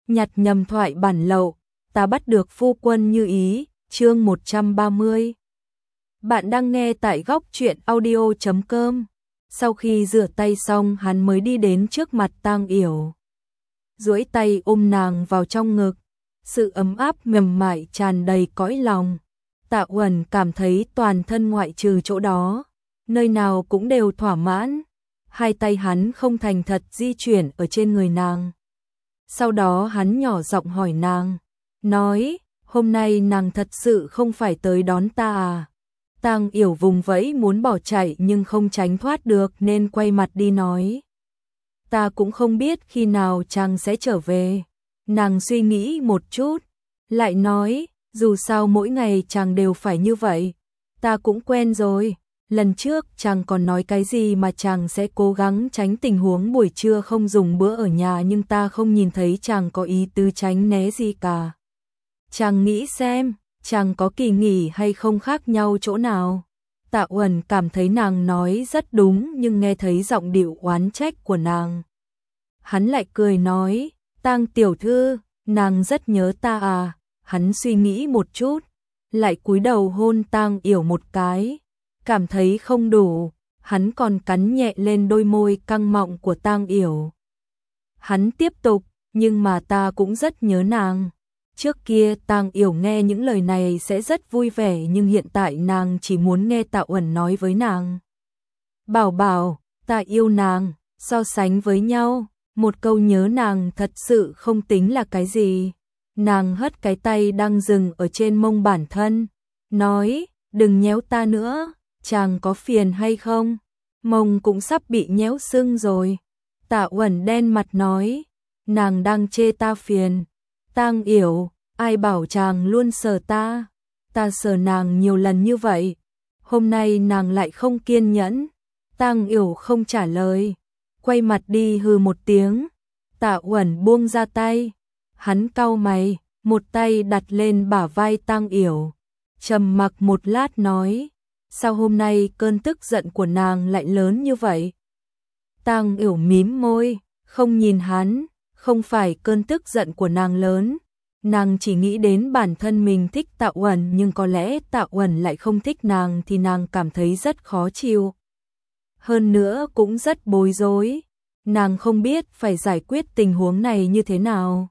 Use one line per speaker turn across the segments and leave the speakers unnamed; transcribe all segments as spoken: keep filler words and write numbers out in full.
nhặt nhầm thoại bản lậu, ta bắt được phu quân như ý, chương một trăm ba mươi. Bạn đang nghe tại góc truyện audio chấm com. Sau khi rửa tay xong hắn mới đi đến trước mặt Tang Yểu. Duỗi tay ôm nàng vào trong ngực, sự ấm áp mềm mại tràn đầy cõi lòng. Tạ Uẩn cảm thấy toàn thân ngoại trừ chỗ đó, nơi nào cũng đều thỏa mãn. Hai tay hắn không thành thật di chuyển ở trên người nàng. Sau đó hắn nhỏ giọng hỏi nàng, nói, hôm nay nàng thật sự không phải tới đón ta à? Tang Yểu vùng vẫy muốn bỏ chạy nhưng không tránh thoát được nên quay mặt đi nói. Ta cũng không biết khi nào chàng sẽ trở về. Nàng suy nghĩ một chút, lại nói, dù sao mỗi ngày chàng đều phải như vậy. Ta cũng quen rồi, lần trước chàng còn nói cái gì mà chàng sẽ cố gắng tránh tình huống buổi trưa không dùng bữa ở nhà, nhưng ta không nhìn thấy chàng có ý tứ tránh né gì cả. Chàng nghĩ xem, chàng có kỳ nghỉ hay không khác nhau chỗ nào? Tạ Uẩn cảm thấy nàng nói rất đúng nhưng nghe thấy giọng điệu oán trách của nàng. Hắn lại cười nói, Tang tiểu thư, nàng rất nhớ ta à? Hắn suy nghĩ một chút, lại cúi đầu hôn Tang Yểu một cái, cảm thấy không đủ, hắn còn cắn nhẹ lên đôi môi căng mọng của Tang Yểu. Hắn tiếp tục, nhưng mà ta cũng rất nhớ nàng. Trước kia Tang Yểu nghe những lời này sẽ rất vui vẻ nhưng hiện tại nàng chỉ muốn nghe Tạ Uẩn nói với nàng. Bảo bảo, ta yêu nàng, so sánh với nhau, một câu nhớ nàng thật sự không tính là cái gì. Nàng hất cái tay đang dừng ở trên mông bản thân, nói, đừng nhéo ta nữa, chàng có phiền hay không? Mông cũng sắp bị nhéo sưng rồi. Tạ Uẩn đen mặt nói, nàng đang chê ta phiền. Tang Yểu, ai bảo chàng luôn sờ ta? Ta sờ nàng nhiều lần như vậy, hôm nay nàng lại không kiên nhẫn. Tang Yểu không trả lời, quay mặt đi hừ một tiếng. Tạ Uẩn buông ra tay, hắn cau mày, một tay đặt lên bả vai Tang Yểu, trầm mặc một lát nói, sao hôm nay cơn tức giận của nàng lại lớn như vậy? Tang Yểu mím môi, không nhìn hắn. Không phải cơn tức giận của nàng lớn, nàng chỉ nghĩ đến bản thân mình thích Tạ Uẩn nhưng có lẽ Tạ Uẩn lại không thích nàng thì nàng cảm thấy rất khó chịu. Hơn nữa cũng rất bối rối, nàng không biết phải giải quyết tình huống này như thế nào.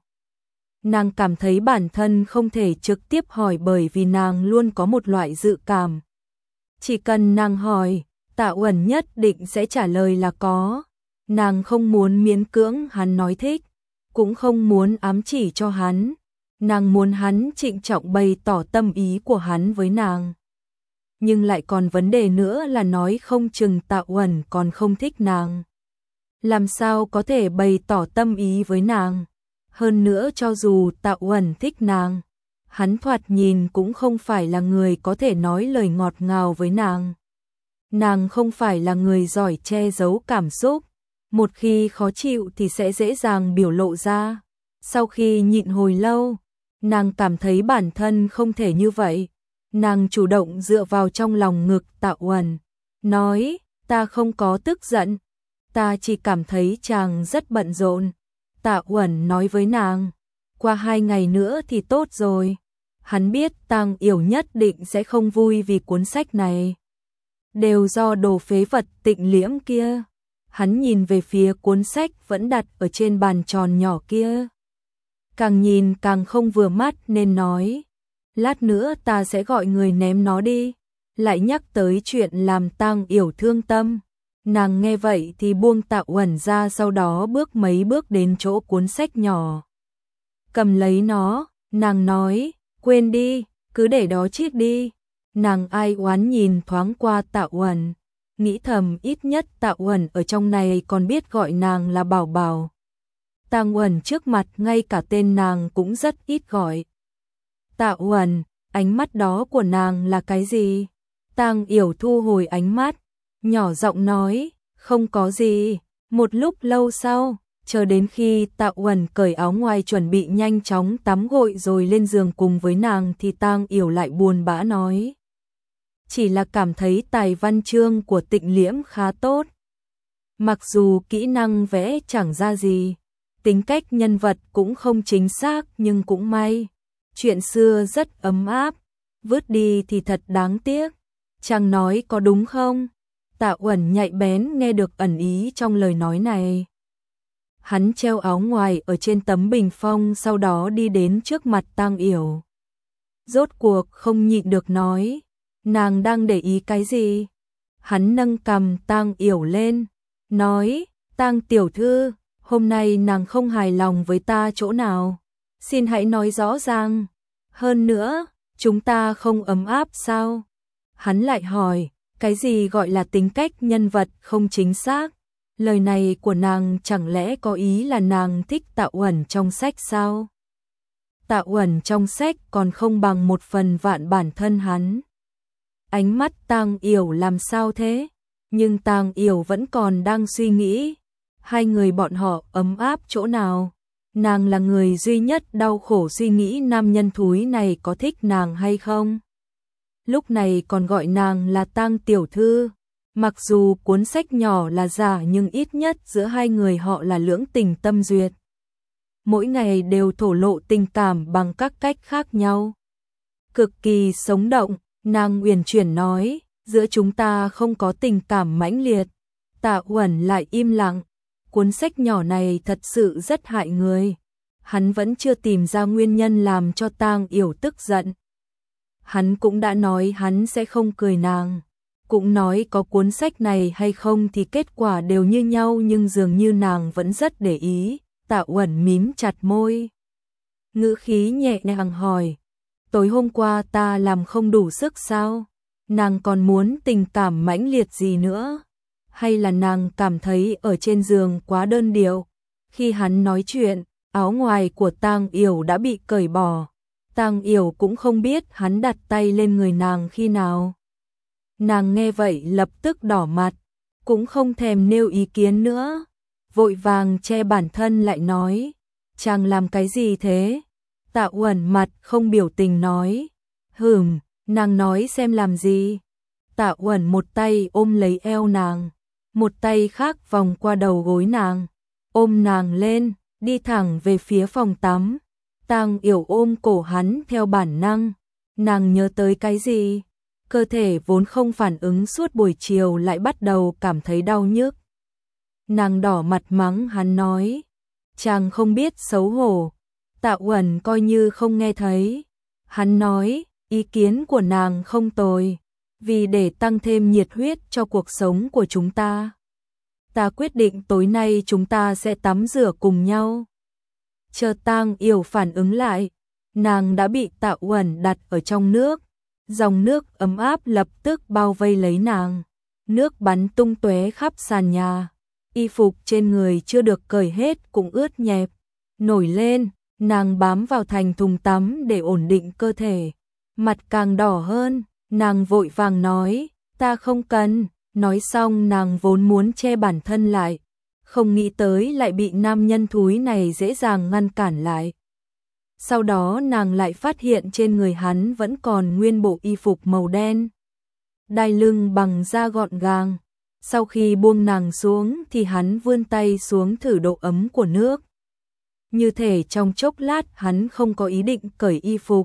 Nàng cảm thấy bản thân không thể trực tiếp hỏi bởi vì nàng luôn có một loại dự cảm. Chỉ cần nàng hỏi, Tạ Uẩn nhất định sẽ trả lời là có. Nàng không muốn miễn cưỡng hắn nói thích, cũng không muốn ám chỉ cho hắn. Nàng muốn hắn trịnh trọng bày tỏ tâm ý của hắn với nàng. Nhưng lại còn vấn đề nữa là nói không chừng Tạ Uẩn còn không thích nàng. Làm sao có thể bày tỏ tâm ý với nàng? Hơn nữa cho dù Tạ Uẩn thích nàng, hắn thoạt nhìn cũng không phải là người có thể nói lời ngọt ngào với nàng. Nàng không phải là người giỏi che giấu cảm xúc. Một khi khó chịu thì sẽ dễ dàng biểu lộ ra. Sau khi nhịn hồi lâu, nàng cảm thấy bản thân không thể như vậy. Nàng chủ động dựa vào trong lòng ngực Tạ Uẩn, nói, ta không có tức giận, ta chỉ cảm thấy chàng rất bận rộn. Tạ Uẩn nói với nàng, qua hai ngày nữa thì tốt rồi. Hắn biết Tang Yểu nhất định sẽ không vui vì cuốn sách này. Đều do đồ phế vật Tịnh Liễm kia. Hắn nhìn về phía cuốn sách vẫn đặt ở trên bàn tròn nhỏ kia. Càng nhìn càng không vừa mắt nên nói, lát nữa ta sẽ gọi người ném nó đi. Lại nhắc tới chuyện làm Tang Yểu thương tâm. Nàng nghe vậy thì buông Tạ Uẩn ra, sau đó bước mấy bước đến chỗ cuốn sách nhỏ. Cầm lấy nó, nàng nói, quên đi, cứ để đó chiếc đi. Nàng ai oán nhìn thoáng qua Tạ Uẩn, nghĩ thầm ít nhất Tạ Uẩn ở trong này còn biết gọi nàng là bảo bảo. Tang Uẩn trước mặt ngay cả tên nàng cũng rất ít gọi. Tạ Uẩn, ánh mắt đó của nàng là cái gì? Tang Yểu thu hồi ánh mắt, nhỏ giọng nói, không có gì. Một lúc lâu sau, chờ đến khi Tạ Uẩn cởi áo ngoài chuẩn bị nhanh chóng tắm gội rồi lên giường cùng với nàng thì Tang Yểu lại buồn bã nói, chỉ là cảm thấy tài văn chương của Tịnh Liễm khá tốt. Mặc dù kỹ năng vẽ chẳng ra gì, tính cách nhân vật cũng không chính xác nhưng cũng may. Chuyện xưa rất ấm áp, vứt đi thì thật đáng tiếc. Chàng nói có đúng không? Tạ Uẩn nhạy bén nghe được ẩn ý trong lời nói này. Hắn treo áo ngoài ở trên tấm bình phong, sau đó đi đến trước mặt Tang Yểu. Rốt cuộc không nhịn được nói, nàng đang để ý cái gì? Hắn nâng cằm Tang Yểu lên, nói, Tang tiểu thư, hôm nay nàng không hài lòng với ta chỗ nào? Xin hãy nói rõ ràng. Hơn nữa, chúng ta không ấm áp sao? Hắn lại hỏi, cái gì gọi là tính cách nhân vật không chính xác? Lời này của nàng chẳng lẽ có ý là nàng thích Tạ Uẩn trong sách sao? Tạ Uẩn trong sách còn không bằng một phần vạn bản thân hắn. Ánh mắt Tang Yểu làm sao thế? Nhưng Tang Yểu vẫn còn đang suy nghĩ. Hai người bọn họ ấm áp chỗ nào? Nàng là người duy nhất đau khổ suy nghĩ nam nhân thúi này có thích nàng hay không. Lúc này còn gọi nàng là Tang tiểu thư. Mặc dù cuốn sách nhỏ là giả nhưng ít nhất giữa hai người họ là lưỡng tình tâm duyệt. Mỗi ngày đều thổ lộ tình cảm bằng các cách khác nhau. Cực kỳ sống động, nàng uyển chuyển nói, giữa chúng ta không có tình cảm mãnh liệt. Tạ Uẩn lại im lặng. Cuốn sách nhỏ này thật sự rất hại người. Hắn vẫn chưa tìm ra nguyên nhân làm cho Tang Yểu tức giận. Hắn cũng đã nói hắn sẽ không cười nàng. Cũng nói có cuốn sách này hay không thì kết quả đều như nhau, nhưng dường như nàng vẫn rất để ý. Tạ Uẩn mím chặt môi, ngữ khí nhẹ nhàng hỏi, tối hôm qua ta làm không đủ sức sao? Nàng còn muốn tình cảm mãnh liệt gì nữa? Hay là nàng cảm thấy ở trên giường quá đơn điệu? Khi hắn nói chuyện, áo ngoài của Tang Yểu đã bị cởi bỏ. Tang Yểu cũng không biết hắn đặt tay lên người nàng khi nào. Nàng nghe vậy lập tức đỏ mặt, cũng không thèm nêu ý kiến nữa. Vội vàng che bản thân lại nói, chàng làm cái gì thế? Tạ Uẩn mặt không biểu tình nói, hừm, nàng nói xem làm gì? Tạ Uẩn một tay ôm lấy eo nàng, một tay khác vòng qua đầu gối nàng, ôm nàng lên, đi thẳng về phía phòng tắm. Tang Yểu ôm cổ hắn theo bản năng, nàng nhớ tới cái gì? Cơ thể vốn không phản ứng suốt buổi chiều lại bắt đầu cảm thấy đau nhức. Nàng đỏ mặt mắng hắn nói, chàng không biết xấu hổ. Tạ Uẩn coi như không nghe thấy. Hắn nói, ý kiến của nàng không tồi, vì để tăng thêm nhiệt huyết cho cuộc sống của chúng ta. Ta quyết định tối nay chúng ta sẽ tắm rửa cùng nhau. Chờ Tang Yểu phản ứng lại, nàng đã bị Tạ Uẩn đặt ở trong nước. Dòng nước ấm áp lập tức bao vây lấy nàng. Nước bắn tung tóe khắp sàn nhà. Y phục trên người chưa được cởi hết cũng ướt nhẹp. Nổi lên, nàng bám vào thành thùng tắm để ổn định cơ thể. Mặt càng đỏ hơn, nàng vội vàng nói, ta không cần. Nói xong nàng vốn muốn che bản thân lại. Không nghĩ tới lại bị nam nhân thúi này dễ dàng ngăn cản lại. Sau đó nàng lại phát hiện trên người hắn vẫn còn nguyên bộ y phục màu đen. Đai lưng bằng da gọn gàng. Sau khi buông nàng xuống thì hắn vươn tay xuống thử độ ấm của nước. Như thể trong chốc lát hắn không có ý định cởi y phục.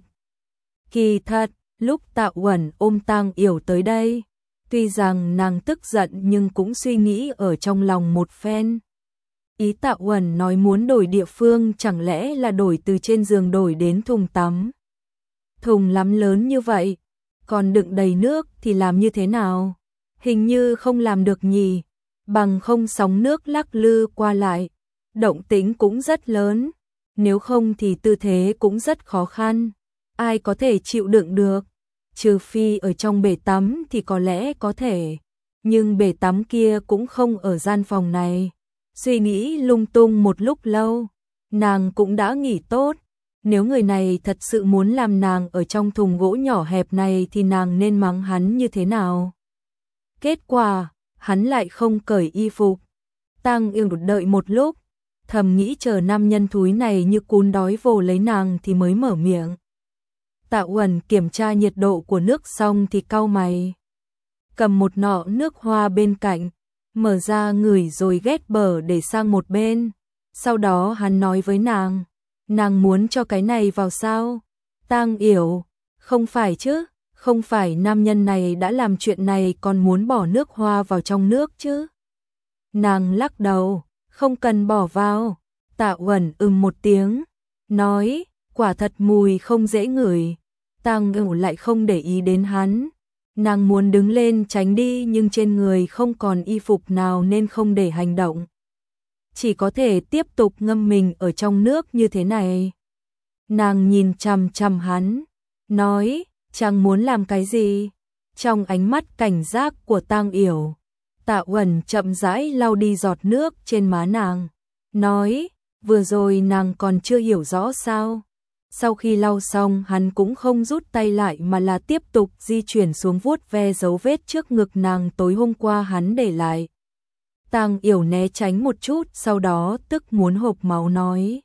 Kỳ thật, lúc Tạ Uẩn ôm Tang Yểu tới đây, tuy rằng nàng tức giận nhưng cũng suy nghĩ ở trong lòng một phen. Ý Tạ Uẩn nói muốn đổi địa phương chẳng lẽ là đổi từ trên giường đổi đến thùng tắm. Thùng lắm lớn như vậy, còn đựng đầy nước thì làm như thế nào? Hình như không làm được nhỉ, bằng không sóng nước lắc lư qua lại, động tĩnh cũng rất lớn, nếu không thì tư thế cũng rất khó khăn, ai có thể chịu đựng được, trừ phi ở trong bể tắm thì có lẽ có thể, nhưng bể tắm kia cũng không ở gian phòng này. Suy nghĩ lung tung một lúc lâu, nàng cũng đã nghỉ tốt, nếu người này thật sự muốn làm nàng ở trong thùng gỗ nhỏ hẹp này thì nàng nên mắng hắn như thế nào? Kết quả, hắn lại không cởi y phục. Tang Yểu đợi một lúc, thầm nghĩ chờ nam nhân thúi này như cún đói vồ lấy nàng thì mới mở miệng. Tạ Uẩn kiểm tra nhiệt độ của nước xong thì cau mày. Cầm một nọ nước hoa bên cạnh, mở ra ngửi rồi ghét bở để sang một bên. Sau đó hắn nói với nàng, nàng muốn cho cái này vào sao? Tang Yểu, không phải chứ, không phải nam nhân này đã làm chuyện này còn muốn bỏ nước hoa vào trong nước chứ? Nàng lắc đầu, không cần bỏ vào. Tạ Uẩn ừm một tiếng, nói, quả thật mùi không dễ ngửi. Tang Yểu lại không để ý đến hắn. Nàng muốn đứng lên tránh đi nhưng trên người không còn y phục nào nên không để hành động. Chỉ có thể tiếp tục ngâm mình ở trong nước như thế này. Nàng nhìn chằm chằm hắn, nói, chàng muốn làm cái gì? Trong ánh mắt cảnh giác của Tang Yểu, Tạ Uẩn chậm rãi lau đi giọt nước trên má nàng, nói, vừa rồi nàng còn chưa hiểu rõ sao? Sau khi lau xong hắn cũng không rút tay lại mà là tiếp tục di chuyển xuống vuốt ve dấu vết trước ngực nàng tối hôm qua hắn để lại. Tang Yểu né tránh một chút sau đó tức muốn hộc máu nói.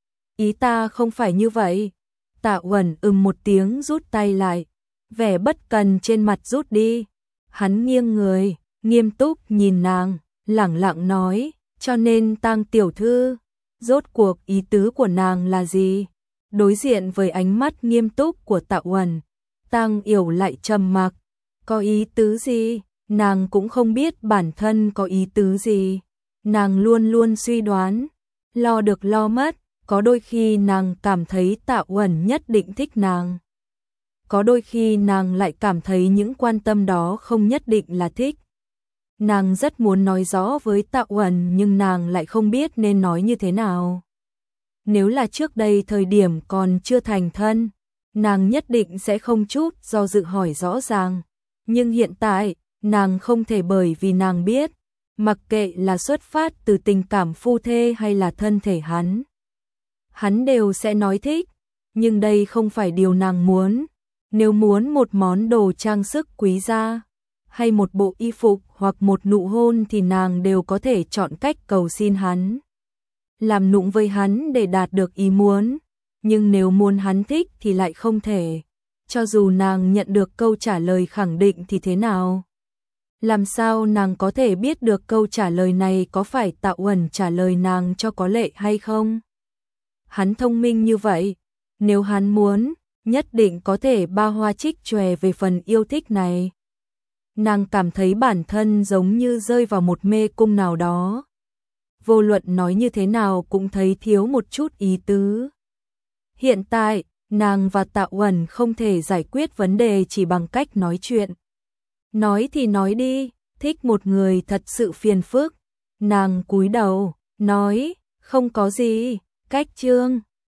Ý ta không phải như vậy. Tạ Uẩn ừm một tiếng rút tay lại. Vẻ bất cần trên mặt rút đi. Hắn nghiêng người, nghiêm túc nhìn nàng, lẳng lặng nói, cho nên Tang tiểu thư, rốt cuộc ý tứ của nàng là gì? Đối diện với ánh mắt nghiêm túc của Tạ Uẩn, Tang Yểu lại trầm mặc. Có ý tứ gì? Nàng cũng không biết bản thân có ý tứ gì. Nàng luôn luôn suy đoán, lo được lo mất, có đôi khi nàng cảm thấy Tạ Uẩn nhất định thích nàng. Có đôi khi nàng lại cảm thấy những quan tâm đó không nhất định là thích. Nàng rất muốn nói rõ với Tạ Uẩn nhưng nàng lại không biết nên nói như thế nào. Nếu là trước đây thời điểm còn chưa thành thân, nàng nhất định sẽ không chút do dự hỏi rõ ràng. Nhưng hiện tại, nàng không thể bởi vì nàng biết, mặc kệ là xuất phát từ tình cảm phu thê hay là thân thể hắn. Hắn đều sẽ nói thích, nhưng đây không phải điều nàng muốn. Nếu muốn một món đồ trang sức quý giá, hay một bộ y phục hoặc một nụ hôn thì nàng đều có thể chọn cách cầu xin hắn. Làm nũng với hắn để đạt được ý muốn, nhưng nếu muốn hắn thích thì lại không thể. Cho dù nàng nhận được câu trả lời khẳng định thì thế nào? Làm sao nàng có thể biết được câu trả lời này có phải Tạ Uẩn trả lời nàng cho có lệ hay không? Hắn thông minh như vậy, nếu hắn muốn, nhất định có thể ba hoa trích chòe về phần yêu thích này. Nàng cảm thấy bản thân giống như rơi vào một mê cung nào đó. Vô luận nói như thế nào cũng thấy thiếu một chút ý tứ. Hiện tại, nàng và Tạ Uẩn không thể giải quyết vấn đề chỉ bằng cách nói chuyện. Nói thì nói đi, thích một người thật sự phiền phức. Nàng cúi đầu, nói, không có gì, cách chương.